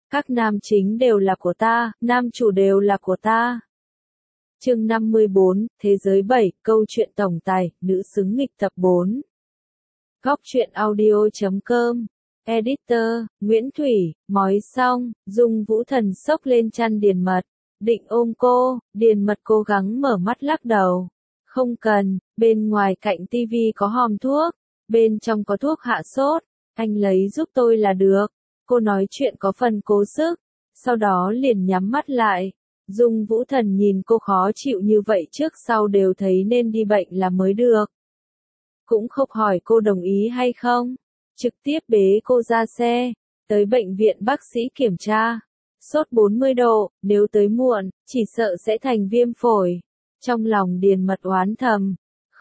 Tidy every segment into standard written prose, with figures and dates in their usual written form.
Các nam chính đều là của ta, nam chủ đều là của ta. Chương 54, Thế giới 7, câu chuyện tổng tài, nữ xứng nghịch tập 4. Góc truyện audio.com. Editor, Nguyễn Thủy, mói xong, Dung Vũ Thần xốc lên chăn Điền Mật, định ôm cô, Điền Mật cố gắng mở mắt lắc đầu. Không cần, bên ngoài cạnh tivi có hòm thuốc, bên trong có thuốc hạ sốt, anh lấy giúp tôi là được. Cô nói chuyện có phần cố sức, sau đó liền nhắm mắt lại. Dung Vũ Thần nhìn cô khó chịu như vậy trước sau đều thấy nên đi bệnh là mới được. Cũng không hỏi cô đồng ý hay không, trực tiếp bế cô ra xe, tới bệnh viện bác sĩ kiểm tra. Sốt 40 độ, nếu tới muộn, chỉ sợ sẽ thành viêm phổi. Trong lòng Điền Mật oán thầm,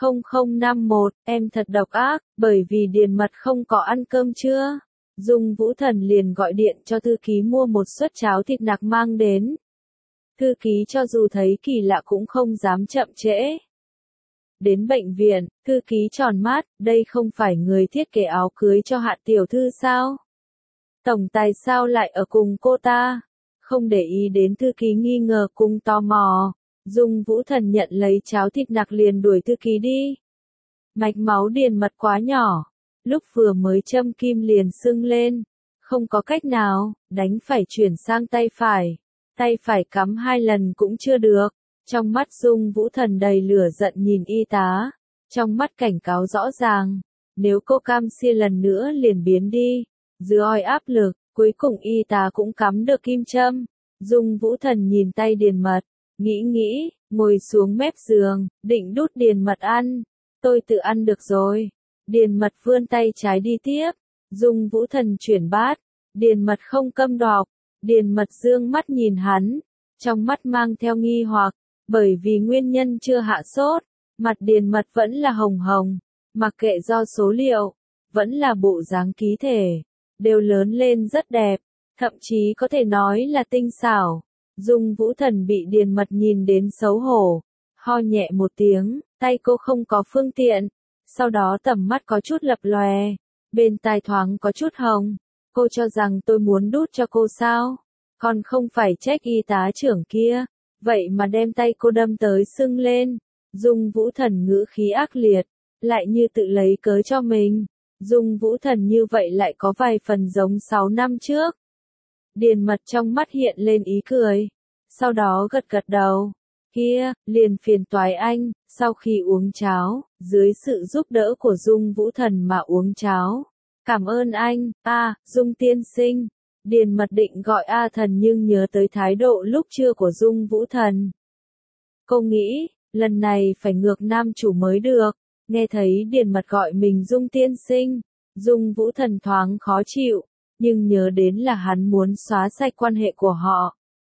0051, em thật độc ác, bởi vì Điền Mật không có ăn cơm trưa. Dung Vũ Thần liền gọi điện cho thư ký mua một suất cháo thịt nạc mang đến. Thư ký cho dù thấy kỳ lạ cũng không dám chậm trễ. Đến bệnh viện, thư ký tròn mắt, đây không phải người thiết kế áo cưới cho Hạ tiểu thư sao? Tổng tài sao lại ở cùng cô ta? Không để ý đến thư ký nghi ngờ cùng tò mò, Dung Vũ Thần nhận lấy cháo thịt nạc liền đuổi thư ký đi. Mạch máu Điền Mật quá nhỏ, lúc vừa mới châm kim liền sưng lên, không có cách nào, đành phải chuyển sang tay phải cắm 2 lần cũng chưa được. Trong mắt Dung Vũ Thần đầy lửa giận nhìn y tá, trong mắt cảnh cáo rõ ràng, nếu cô cam xia lần nữa liền biến đi. Dưới oi áp lực, cuối cùng y tá cũng cắm được kim châm. Dung Vũ Thần nhìn tay Điền Mật, nghĩ, ngồi xuống mép giường, định đút Điền Mật ăn. Tôi tự ăn được rồi. Điền Mật vươn tay trái đi tiếp. Dung Vũ Thần chuyển bát. Điền Mật không câm đọc. Điền Mật dương mắt nhìn hắn, trong mắt mang theo nghi hoặc, bởi vì nguyên nhân chưa hạ sốt, mặt Điền Mật vẫn là hồng hồng, mặc kệ do số liệu, vẫn là bộ dáng ký thể, đều lớn lên rất đẹp, thậm chí có thể nói là tinh xảo. Dung Vũ Thần bị Điền Mật nhìn đến xấu hổ, ho nhẹ một tiếng, tay cô không có phương tiện, sau đó tầm mắt có chút lập lòe, bên tai thoáng có chút hồng. Cô cho rằng tôi muốn đút cho cô sao? Còn không phải trách y tá trưởng kia, vậy mà đem tay cô đâm tới sưng lên. Dung Vũ Thần ngữ khí ác liệt, lại như tự lấy cớ cho mình. Dung Vũ Thần như vậy lại có vài phần giống 6 năm trước. Điền Mật trong mắt hiện lên ý cười, sau đó gật đầu. Kia, liền phiền toái anh, sau khi uống cháo, dưới sự giúp đỡ của Dung Vũ Thần mà uống cháo. Cảm ơn anh, Dung tiên sinh. Điền Mật định gọi Thần nhưng nhớ tới thái độ lúc trưa của Dung Vũ Thần. Cô nghĩ, lần này phải ngược nam chủ mới được. Nghe thấy Điền Mật gọi mình Dung tiên sinh, Dung Vũ Thần thoáng khó chịu, nhưng nhớ đến là hắn muốn xóa sạch quan hệ của họ.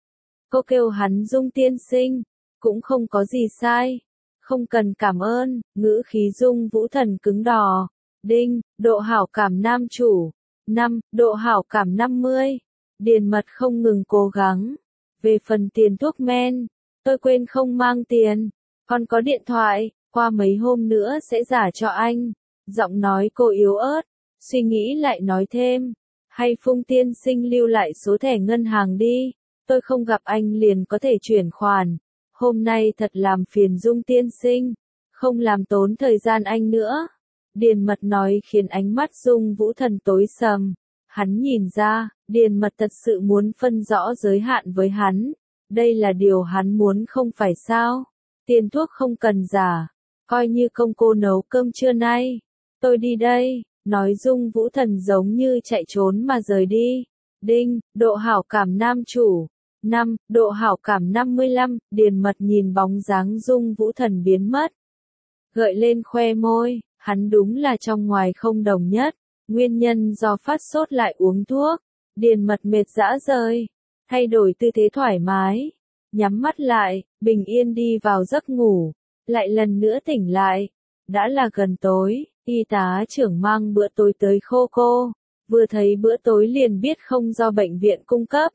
Cô kêu hắn Dung tiên sinh, cũng không có gì sai. Không cần cảm ơn, ngữ khí Dung Vũ Thần cứng đò. Đinh, độ hảo cảm nam chủ. 5, độ hảo cảm 50. Điền Mật không ngừng cố gắng. Về phần tiền thuốc men, tôi quên không mang tiền. Còn có điện thoại, qua mấy hôm nữa sẽ giả cho anh. Giọng nói cô yếu ớt, suy nghĩ lại nói thêm. Hay Phung tiên sinh lưu lại số thẻ ngân hàng đi. Tôi không gặp anh liền có thể chuyển khoản. Hôm nay thật làm phiền Dung tiên sinh. Không làm tốn thời gian anh nữa. Điền Mật nói khiến ánh mắt Dung Vũ Thần tối sầm. Hắn nhìn ra, Điền Mật thật sự muốn phân rõ giới hạn với hắn. Đây là điều hắn muốn không phải sao? Tiền thuốc không cần giả. Coi như công cô nấu cơm trưa nay. Tôi đi đây, nói Dung Vũ Thần giống như chạy trốn mà rời đi. Đinh, độ hảo cảm nam chủ. 5, độ hảo cảm 55, Điền Mật nhìn bóng dáng Dung Vũ Thần biến mất. Gợi lên khoe môi. Hắn đúng là trong ngoài không đồng nhất, nguyên nhân do phát sốt lại uống thuốc. Điền Mật mệt rã rời, thay đổi tư thế thoải mái, nhắm mắt lại, bình yên đi vào giấc ngủ, lại lần nữa tỉnh lại. Đã là gần tối, y tá trưởng mang bữa tối tới cô, vừa thấy bữa tối liền biết không do bệnh viện cung cấp.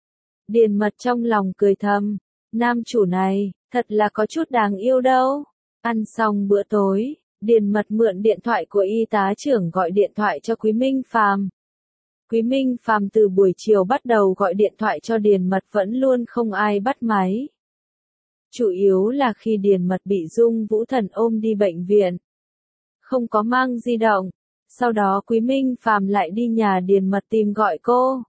Điền Mật trong lòng cười thầm, nam chủ này, thật là có chút đáng yêu đâu. Ăn xong bữa tối, Điền Mật mượn điện thoại của y tá trưởng gọi điện thoại cho Quý Minh Phàm. Quý Minh Phàm từ buổi chiều bắt đầu gọi điện thoại cho Điền Mật vẫn luôn không ai bắt máy. Chủ yếu là khi Điền Mật bị Dung Vũ Thần ôm đi bệnh viện, không có mang di động. Sau đó Quý Minh Phàm lại đi nhà Điền Mật tìm gọi cô.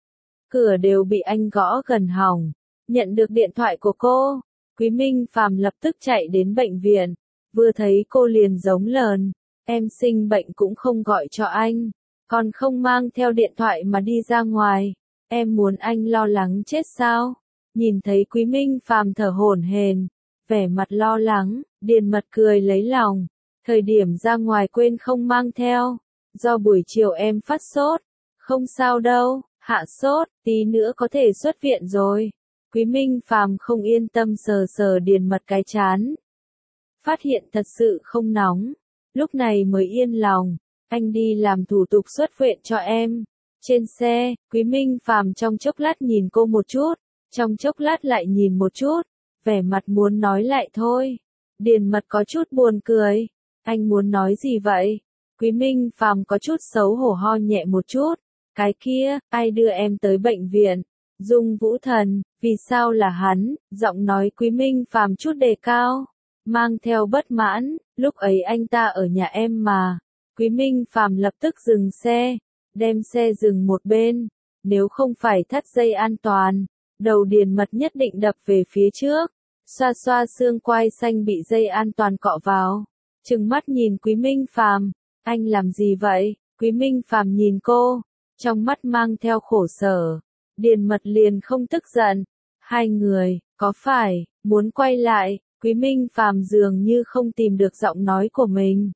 Cửa đều bị anh gõ gần hỏng. Nhận được điện thoại của cô, Quý Minh Phàm lập tức chạy đến bệnh viện. Vừa thấy cô liền giống lờn. Em sinh bệnh cũng không gọi cho anh. Còn không mang theo điện thoại mà đi ra ngoài. Em muốn anh lo lắng chết sao? Nhìn thấy Quý Minh Phàm thở hổn hển, vẻ mặt lo lắng, Điền Mật cười lấy lòng. Thời điểm ra ngoài quên không mang theo. Do buổi chiều em phát sốt. Không sao đâu, hạ sốt, tí nữa có thể xuất viện rồi. Quý Minh Phàm không yên tâm sờ sờ Điền Mật cái trán. Phát hiện thật sự không nóng. Lúc này mới yên lòng. Anh đi làm thủ tục xuất viện cho em. Trên xe, Quý Minh Phàm trong chốc lát nhìn cô một chút. Trong chốc lát lại nhìn một chút. Vẻ mặt muốn nói lại thôi. Điền Mật có chút buồn cười. Anh muốn nói gì vậy? Quý Minh Phàm có chút xấu hổ ho nhẹ một chút. Cái kia, ai đưa em tới bệnh viện? Dung Vũ Thần, vì sao là hắn? Giọng nói Quý Minh Phàm chút đề cao. Mang theo bất mãn, lúc ấy anh ta ở nhà em mà. Quý Minh Phàm lập tức dừng xe. Đem xe dừng một bên. Nếu không phải thắt dây an toàn, đầu Điền Mật nhất định đập về phía trước. Xoa xoa xương quai xanh bị dây an toàn cọ vào. Trừng mắt nhìn Quý Minh Phàm, anh làm gì vậy? Quý Minh Phàm nhìn cô, trong mắt mang theo khổ sở. Điền Mật liền không tức giận. Hai người, có phải, muốn quay lại? Quý Minh Phàm dường như không tìm được giọng nói của mình.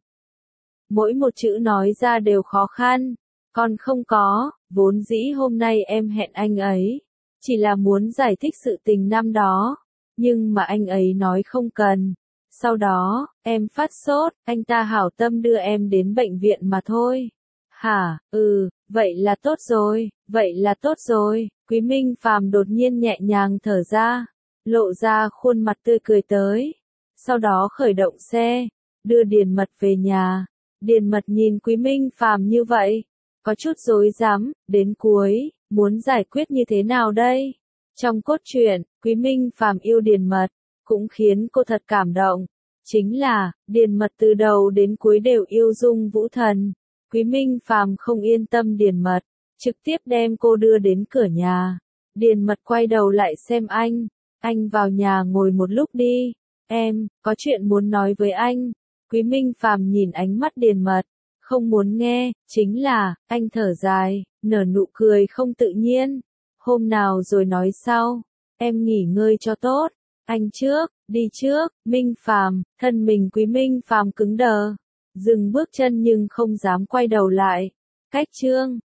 Mỗi một chữ nói ra đều khó khăn. Còn không có, vốn dĩ hôm nay em hẹn anh ấy. Chỉ là muốn giải thích sự tình năm đó. Nhưng mà anh ấy nói không cần. Sau đó, em phát sốt, anh ta hảo tâm đưa em đến bệnh viện mà thôi. Hả, vậy là tốt rồi, vậy là tốt rồi. Quý Minh Phàm đột nhiên nhẹ nhàng thở ra, lộ ra khuôn mặt tươi cười tới. Sau đó khởi động xe, đưa Điền Mật về nhà. Điền Mật nhìn Quý Minh Phàm như vậy, có chút rối rắm, đến cuối, muốn giải quyết như thế nào đây? Trong cốt truyện, Quý Minh Phàm yêu Điền Mật, cũng khiến cô thật cảm động. Chính là, Điền Mật từ đầu đến cuối đều yêu Dung Vũ Thần. Quý Minh Phàm không yên tâm Điền Mật, trực tiếp đem cô đưa đến cửa nhà. Điền Mật quay đầu lại xem anh vào nhà ngồi một lúc đi. Em, có chuyện muốn nói với anh. Quý Minh Phàm nhìn ánh mắt Điền Mật, không muốn nghe, chính là, anh thở dài, nở nụ cười không tự nhiên. Hôm nào rồi nói sau, em nghỉ ngơi cho tốt. Anh trước, đi trước. Minh Phàm, thân mình Quý Minh Phàm cứng đờ, dừng bước chân nhưng không dám quay đầu lại. Cách chương